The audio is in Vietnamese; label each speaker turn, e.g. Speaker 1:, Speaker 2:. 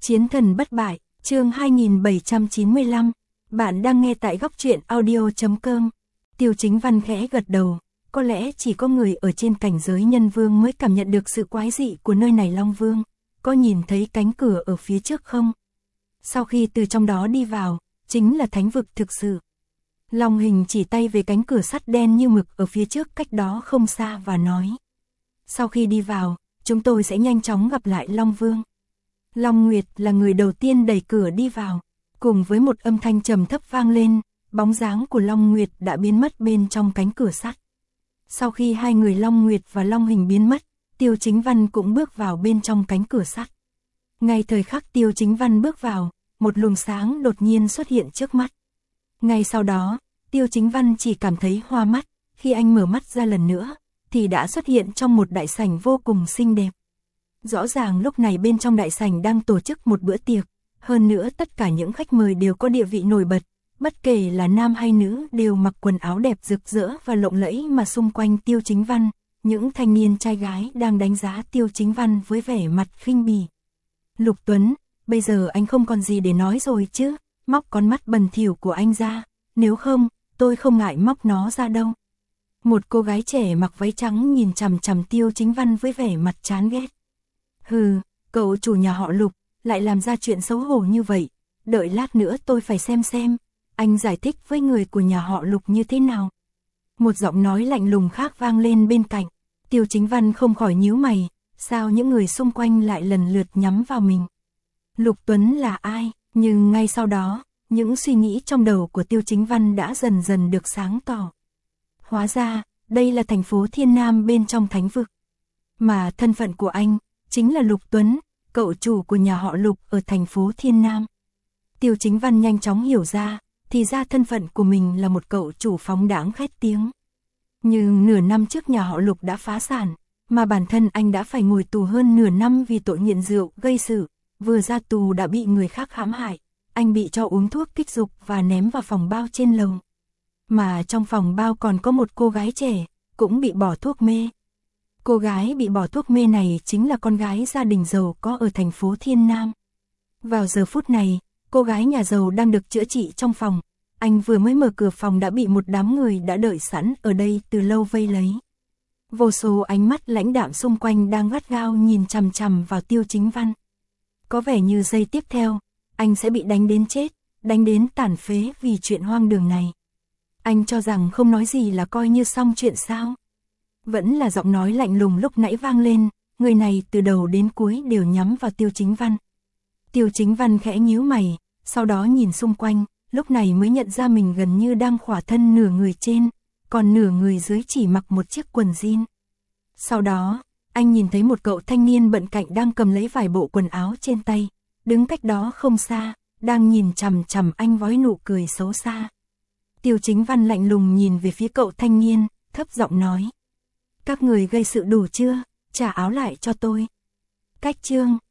Speaker 1: Chiến thần bất bại, chương 2795. Bạn đang nghe tại góc truyện audio.com. Tiêu Chính Văn khẽ gật đầu, có lẽ chỉ có người ở trên cảnh giới nhân vương mới cảm nhận được sự quái dị của nơi này. Long Vương, có nhìn thấy cánh cửa ở phía trước không? Sau khi từ trong đó đi vào, chính là thánh vực thực sự. Long Hình chỉ tay về cánh cửa sắt đen như mực ở phía trước cách đó không xa và nói. Sau khi đi vào, chúng tôi sẽ nhanh chóng gặp lại Long Vương. Long Nguyệt là người đầu tiên đẩy cửa đi vào, cùng với một âm thanh trầm thấp vang lên, bóng dáng của Long Nguyệt đã biến mất bên trong cánh cửa sắt. Sau khi hai người Long Nguyệt và Long Hình biến mất, Tiêu Chính Văn cũng bước vào bên trong cánh cửa sắt. Ngay thời khắc Tiêu Chính Văn bước vào, một luồng sáng đột nhiên xuất hiện trước mắt. Ngay sau đó, Tiêu Chính Văn chỉ cảm thấy hoa mắt, khi anh mở mắt ra lần nữa, thì đã xuất hiện trong một đại sảnh vô cùng xinh đẹp. Rõ ràng lúc này bên trong đại sảnh đang tổ chức một bữa tiệc, hơn nữa tất cả những khách mời đều có địa vị nổi bật, bất kể là nam hay nữ đều mặc quần áo đẹp rực rỡ và lộng lẫy, mà xung quanh Tiêu Chính Văn, những thanh niên trai gái đang đánh giá Tiêu Chính Văn với vẻ mặt khinh bỉ. Lục Tuấn, bây giờ anh không còn gì để nói rồi chứ, móc con mắt bẩn thỉu của anh ra, nếu không, tôi không ngại móc nó ra đâu. Một cô gái trẻ mặc váy trắng nhìn chằm chằm Tiêu Chính Văn với vẻ mặt chán ghét. Hừ, cậu chủ nhà họ Lục, lại làm ra chuyện xấu hổ như vậy, đợi lát nữa tôi phải xem, anh giải thích với người của nhà họ Lục như thế nào. Một giọng nói lạnh lùng khác vang lên bên cạnh, Tiêu Chính Văn không khỏi nhíu mày, sao những người xung quanh lại lần lượt nhắm vào mình. Lục Tuấn là ai? Nhưng ngay sau đó, những suy nghĩ trong đầu của Tiêu Chính Văn đã dần dần được sáng tỏ. Hóa ra, đây là thành phố Thiên Nam bên trong thánh vực. Mà thân phận của anh, chính là Lục Tuấn, cậu chủ của nhà họ Lục ở thành phố Thiên Nam. Tiêu Chính Văn nhanh chóng hiểu ra, thì ra thân phận của mình là một cậu chủ phóng đãng khét tiếng. Nhưng nửa năm trước nhà họ Lục đã phá sản, mà bản thân anh đã phải ngồi tù hơn nửa năm vì tội nghiện rượu gây sự, vừa ra tù đã bị người khác hãm hại, anh bị cho uống thuốc kích dục và ném vào phòng bao trên lầu. Mà trong phòng bao còn có một cô gái trẻ, cũng bị bỏ thuốc mê. Cô gái bị bỏ thuốc mê này chính là con gái gia đình giàu có ở thành phố Thiên Nam. Vào giờ phút này, cô gái nhà giàu đang được chữa trị trong phòng, anh vừa mới mở cửa phòng đã bị một đám người đã đợi sẵn ở đây từ lâu vây lấy. Vô số ánh mắt lãnh đạm xung quanh đang gắt gao nhìn chằm chằm vào Tiêu Chính Văn. Có vẻ như giây tiếp theo, anh sẽ bị đánh đến chết, đánh đến tàn phế vì chuyện hoang đường này. Anh cho rằng không nói gì là coi như xong chuyện sao? Vẫn là giọng nói lạnh lùng lúc nãy vang lên, người này từ đầu đến cuối đều nhắm vào Tiêu Chính Văn. Tiêu Chính Văn khẽ nhíu mày, sau đó nhìn xung quanh, lúc này mới nhận ra mình gần như đang khỏa thân nửa người trên, còn nửa người dưới chỉ mặc một chiếc quần jean. Sau đó, anh nhìn thấy một cậu thanh niên bận cạnh đang cầm lấy vài bộ quần áo trên tay, đứng cách đó không xa, đang nhìn chằm chằm anh với nụ cười xấu xa. Tiêu Chính Văn lạnh lùng nhìn về phía cậu thanh niên, thấp giọng nói. Các người gây sự đủ chưa, trả áo lại cho tôi. Cách chương